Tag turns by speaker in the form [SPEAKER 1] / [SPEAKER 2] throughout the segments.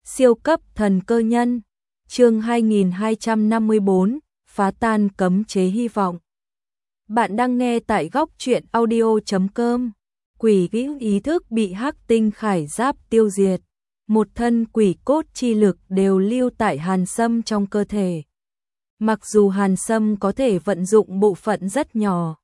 [SPEAKER 1] Siêu cấp thần cơ nhân, chương 2254, phá tan cấm chế hy vọng. Bạn đang nghe tại góc truyện audio.com. Quỷ ý thức bị hắc tinh khải giáp tiêu diệt, một thân quỷ cốt chi lực đều lưu tại Hàn Sâm trong cơ thể. Mặc dù Hàn Sâm có thể vận dụng bộ phận rất nhỏ,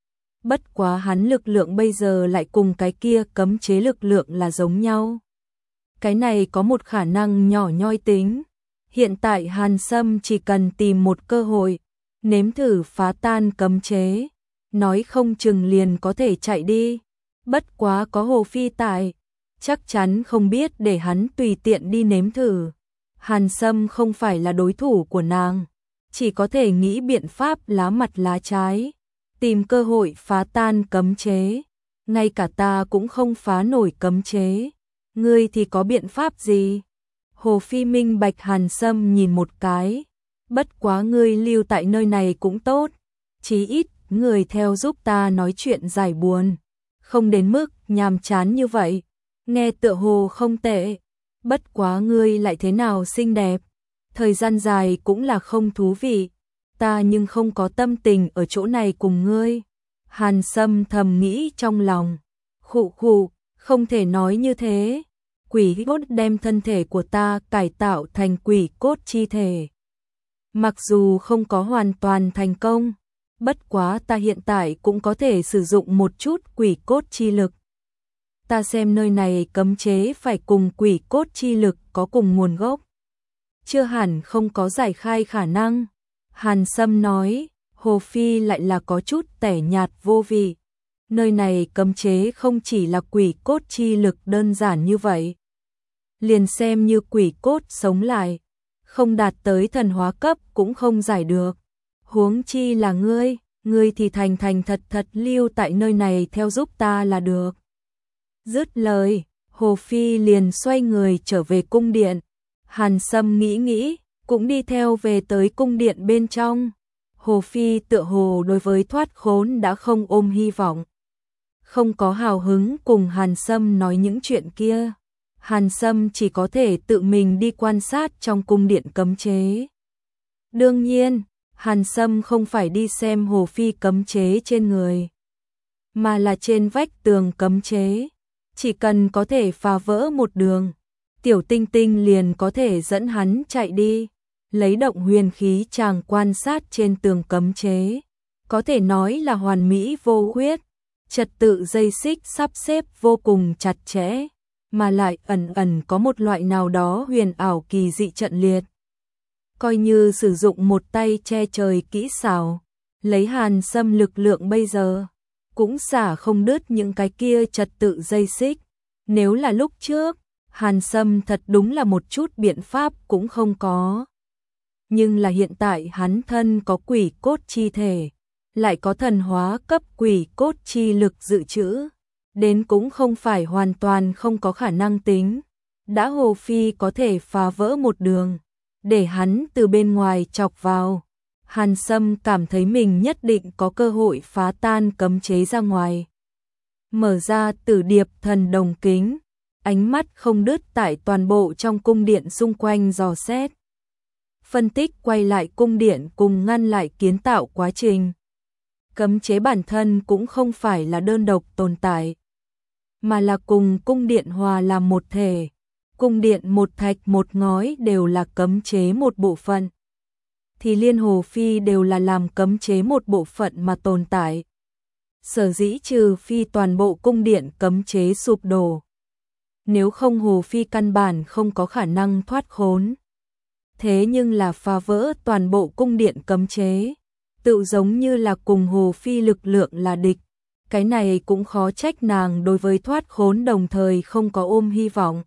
[SPEAKER 1] bất quá hắn lực lượng bây giờ lại cùng cái kia cấm chế lực lượng là giống nhau. Cái này có một khả năng nhỏ nhoi tính. Hiện tại Hàn Sâm chỉ cần tìm một cơ hội, nếm thử phá tan cấm chế, nói không chừng liền có thể chạy đi. Bất quá có Hồ Phi tại, chắc chắn không biết để hắn tùy tiện đi nếm thử. Hàn Sâm không phải là đối thủ của nàng, chỉ có thể nghĩ biện pháp lá mặt lá trái, tìm cơ hội phá tan cấm chế. Ngay cả ta cũng không phá nổi cấm chế, ngươi thì có biện pháp gì? Hồ Phi minh bạch Hàn Sâm nhìn một cái, bất quá ngươi lưu tại nơi này cũng tốt, chí ít người theo giúp ta nói chuyện giải buồn, không đến mức nhàm chán như vậy. Nghe tựa hồ không tệ, bất quá ngươi lại thế nào xinh đẹp, thời gian dài cũng là không thú vị, ta nhưng không có tâm tình ở chỗ này cùng ngươi. Hàn Sâm thầm nghĩ trong lòng, khụ khụ, không thể nói như thế. Quỷ cốt đem thân thể của ta cải tạo thành quỷ cốt chi thể. Mặc dù không có hoàn toàn thành công, bất quá ta hiện tại cũng có thể sử dụng một chút quỷ cốt chi lực. Ta xem nơi này cấm chế phải cùng quỷ cốt chi lực có cùng nguồn gốc, chưa hẳn không có giải khai khả năng. Hàn Sâm nói. Hồ Phi lại là có chút tẻ nhạt vô vị. Nơi này cấm chế không chỉ là quỷ cốt chi lực đơn giản như vậy. Liền xem như quỷ cốt sống lại, không đạt tới thần hóa cấp cũng không giải được. Huống chi là ngươi thì thành thật thật lưu tại nơi này theo giúp ta là được. Dứt lời, Hồ Phi liền xoay người trở về cung điện. Hàn Sâm nghĩ, cũng đi theo về tới cung điện bên trong. Hồ Phi tựa hồ đối với thoát khốn đã không ôm hy vọng, không có hào hứng cùng Hàn Sâm nói những chuyện kia. Hàn Sâm chỉ có thể tự mình đi quan sát trong cung điện cấm chế. Đương nhiên, Hàn Sâm không phải đi xem Hồ Phi cấm chế trên người, mà là trên vách tường cấm chế. Chỉ cần có thể phá vỡ một đường, Tiểu Tinh Tinh liền có thể dẫn hắn chạy đi. Lấy động huyền khí chàng quan sát trên tường cấm chế, có thể nói là hoàn mỹ vô khuyết, trật tự dây xích sắp xếp vô cùng chặt chẽ, mà lại ẩn có một loại nào đó huyền ảo kỳ dị trận liệt. Coi như sử dụng một tay che trời kỹ xảo, lấy Hàn Sâm lực lượng bây giờ, cũng xả không đứt những cái kia trật tự dây xích. Nếu là lúc trước, Hàn Sâm thật đúng là một chút biện pháp cũng không có. Nhưng là hiện tại hắn thân có quỷ cốt chi thể, lại có thần hóa cấp quỷ cốt chi lực dự trữ, đến cũng không phải hoàn toàn không có khả năng tính. Đã Hồ Phi có thể phá vỡ một đường, để hắn từ bên ngoài chọc vào, Hàn Sâm cảm thấy mình nhất định có cơ hội phá tan cấm chế ra ngoài. Mở ra Tử Điệp Thần Đồng Kính, ánh mắt không đứt tại toàn bộ trong cung điện xung quanh dò xét. Phân tích quay lại cung điện cùng ngăn lại kiến tạo quá trình. Cấm chế bản thân cũng không phải là đơn độc tồn tại, mà là cùng cung điện hòa làm một thể. Cung điện một thạch một ngói đều là cấm chế một bộ phận, thì liên Hồ Phi đều là làm cấm chế một bộ phận mà tồn tại. Sở dĩ trừ phi toàn bộ cung điện cấm chế sụp đổ, nếu không Hồ Phi căn bản không có khả năng thoát khốn. Thế nhưng là phá vỡ toàn bộ cung điện cấm chế, tự giống như là cùng Hồ Phi lực lượng là địch. Cái này cũng khó trách nàng đối với thoát khốn đồng thời không có ôm hy vọng.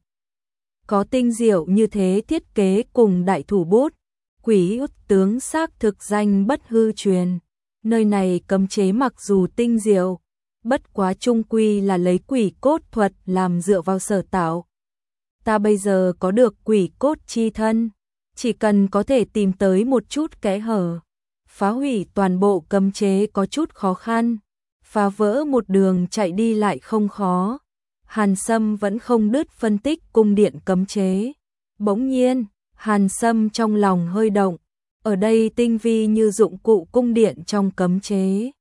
[SPEAKER 1] Có tinh diệu như thế thiết kế cùng đại thủ bút, quỷ út tướng xác thực danh bất hư truyền. Nơi này cấm chế mặc dù tinh diệu, bất quá chung quy là lấy quỷ cốt thuật làm dựa vào sở tạo. Ta bây giờ có được quỷ cốt chi thân, chỉ cần có thể tìm tới một chút kẽ hở, phá hủy toàn bộ cấm chế có chút khó khăn, phá vỡ một đường chạy đi lại không khó. Hàn Sâm vẫn không đứt phân tích cung điện cấm chế, Bỗng nhiên, Hàn Sâm trong lòng hơi động, ở đây tinh vi như dụng cụ cung điện trong cấm chế.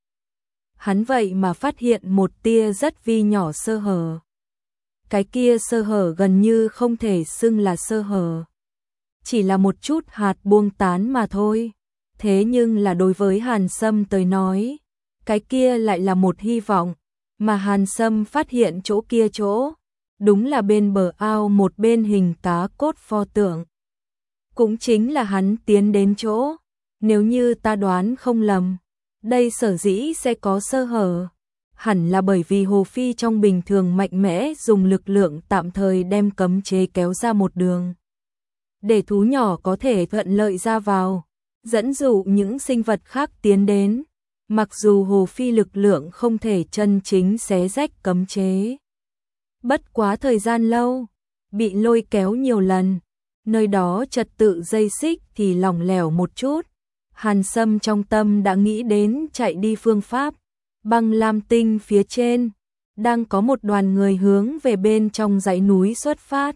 [SPEAKER 1] Hắn vậy mà phát hiện một tia rất vi nhỏ sơ hở. Cái kia sơ hở gần như không thể xưng là sơ hở. Chỉ là một chút hạt buông tán mà thôi. Thế nhưng là đối với Hàn Sâm tới nói, cái kia lại là một hy vọng, mà Hàn Sâm phát hiện chỗ kia chỗ, đúng là bên bờ ao một bên hình cá cốt pho tượng. Cũng chính là hắn tiến đến chỗ, nếu như ta đoán không lầm, đây sở dĩ sẽ có sơ hở, hẳn là bởi vì Hồ Phi trong bình thường mạnh mẽ dùng lực lượng tạm thời đem cấm chế kéo ra một đường. Để thú nhỏ có thể thuận lợi ra vào, dẫn dụ những sinh vật khác tiến đến, mặc dù Hồ Phi lực lượng không thể chân chính xé rách cấm chế. Bất quá thời gian lâu, bị lôi kéo nhiều lần, nơi đó trật tự dây xích thì lỏng lẻo một chút. Hàn Sâm trong tâm đã nghĩ đến chạy đi phương pháp. Băng lam tinh phía trên, đang có một đoàn người hướng về bên trong dãy núi xuất phát.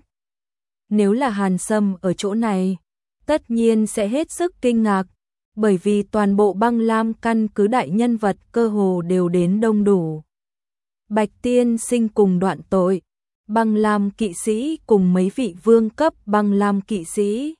[SPEAKER 1] Nếu là Hàn Sâm ở chỗ này, tất nhiên sẽ hết sức kinh ngạc, bởi vì toàn bộ băng lam căn cứ đại nhân vật cơ hồ đều đến đông đủ. Bạch Tiên Sinh cùng Đoạn Tội, băng lam kỵ sĩ cùng mấy vị vương cấp băng lam kỵ sĩ.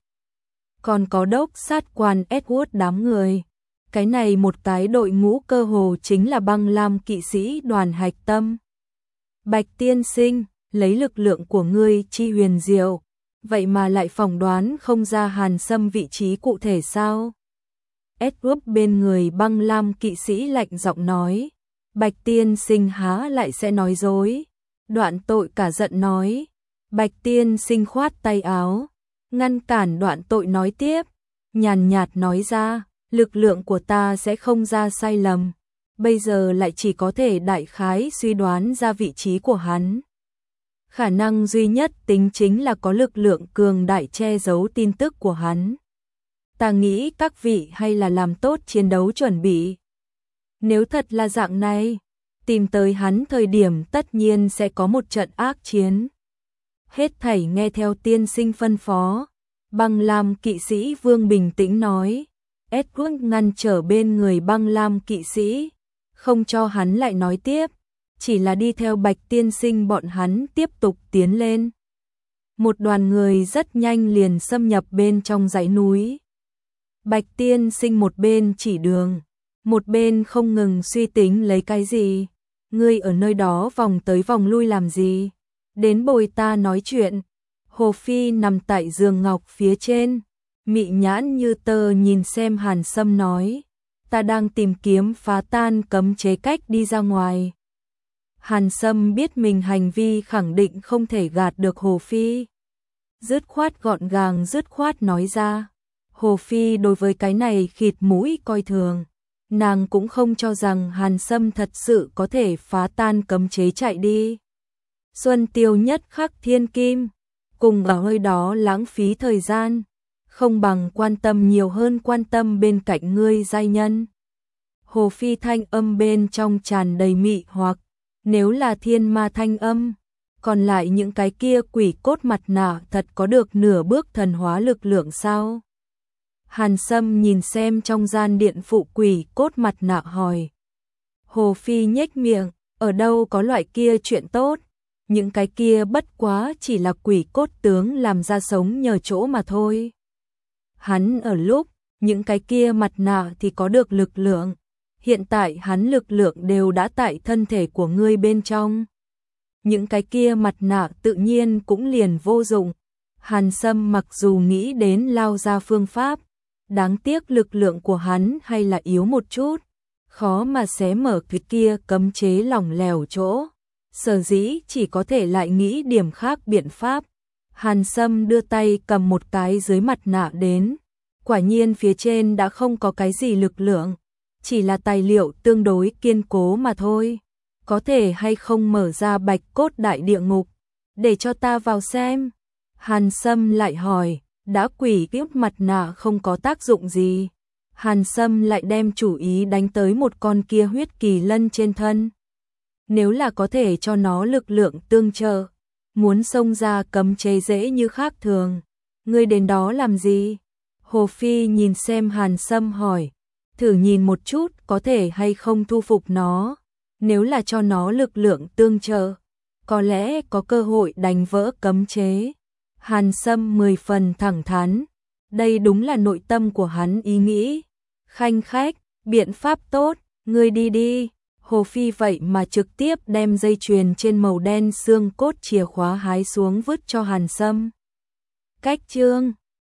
[SPEAKER 1] Còn có đốc sát quan Edward đám người. Cái này một cái đội ngũ cơ hồ chính là băng lam kỵ sĩ đoàn hạch tâm. Bạch Tiên Sinh, lấy lực lượng của ngươi chi huyền diệu, vậy mà lại phỏng đoán không ra Hàn Sâm vị trí cụ thể sao? Edward bên người băng lam kỵ sĩ lạnh giọng nói. Bạch Tiên Sinh há lại sẽ nói dối. Đoạn Tội cả giận nói. Bạch Tiên Sinh khoát tay áo, ngăn cản Đoạn Tội nói tiếp, nhàn nhạt nói ra, lực lượng của ta sẽ không ra sai lầm, bây giờ lại chỉ có thể đại khái suy đoán ra vị trí của hắn. Khả năng duy nhất tính chính là có lực lượng cường đại che giấu tin tức của hắn. Ta nghĩ các vị hay là làm tốt chiến đấu chuẩn bị. Nếu thật là dạng này, tìm tới hắn thời điểm tất nhiên sẽ có một trận ác chiến. Hết thảy nghe theo tiên sinh phân phó. Băng lam kỵ sĩ Vương bình tĩnh nói. Edward ngăn trở bên người băng lam kỵ sĩ, không cho hắn lại nói tiếp, chỉ là đi theo Bạch Tiên Sinh bọn hắn tiếp tục tiến lên. Một đoàn người rất nhanh liền xâm nhập bên trong dãy núi. Bạch Tiên Sinh một bên chỉ đường, một bên không ngừng suy tính lấy cái gì. Ngươi ở nơi đó vòng tới vòng lui làm gì? Đến bồi ta nói chuyện. Hồ Phi nằm tại giường ngọc phía trên, mị nhãn như tơ nhìn xem Hàn Sâm nói, ta đang tìm kiếm phá tan cấm chế cách đi ra ngoài. Hàn Sâm biết mình hành vi khẳng định không thể gạt được Hồ Phi. Dứt khoát gọn gàng dứt khoát nói ra. Hồ Phi đối với cái này khịt mũi coi thường. Nàng cũng không cho rằng Hàn Sâm thật sự có thể phá tan cấm chế chạy đi. Xuân Tiêu nhất khắc thiên kim, cùng ở nơi đó lãng phí thời gian, không bằng quan tâm nhiều hơn quan tâm bên cạnh ngươi giai nhân. Hồ Phi thanh âm bên trong tràn đầy mị hoặc, nếu là thiên ma thanh âm, còn lại những cái kia quỷ cốt mặt nạ thật có được nửa bước thần hóa lực lượng sao? Hàn Sâm nhìn xem trong gian điện phụ quỷ cốt mặt nạ hỏi. Hồ Phi nhếch miệng, ở đâu có loại kia chuyện tốt, những cái kia bất quá chỉ là quỷ cốt tướng làm ra sống nhờ chỗ mà thôi. Hắn ở lúc, những cái kia mặt nạ thì có được lực lượng, hiện tại hắn lực lượng đều đã tại thân thể của ngươi bên trong. Những cái kia mặt nạ tự nhiên cũng liền vô dụng. Hàn Sâm mặc dù nghĩ đến lao ra phương pháp, đáng tiếc lực lượng của hắn hay là yếu một chút, khó mà xé mở cái kia cấm chế lỏng lẻo chỗ. Sở dĩ chỉ có thể lại nghĩ điểm khác biện pháp. Hàn Sâm đưa tay cầm một cái dưới mặt nạ đến. Quả nhiên phía trên đã không có cái gì lực lượng, chỉ là tài liệu tương đối kiên cố mà thôi. Có thể hay không mở ra bạch cốt đại địa ngục, để cho ta vào xem. Hàn Sâm lại hỏi, đã quỷ kiếp mặt nạ không có tác dụng gì. Hàn Sâm lại đem chủ ý đánh tới một con kia huyết kỳ lân trên thân. Nếu là có thể cho nó lực lượng tương trợ, muốn xông ra cấm chế dễ như khác thường. Ngươi đến đó làm gì? Hồ Phi nhìn xem Hàn Sâm hỏi, thử nhìn một chút có thể hay không thu phục nó, nếu là cho nó lực lượng tương trợ, có lẽ có cơ hội đánh vỡ cấm chế. Hàn Sâm 10 phần thẳng thắn, đây đúng là nội tâm của hắn ý nghĩ. Khanh khách, biện pháp tốt, ngươi đi đi. Hồ Phi vậy mà trực tiếp đem dây chuyền trên màu đen xương cốt chìa khóa hái xuống vứt cho Hàn Sâm. Cách chương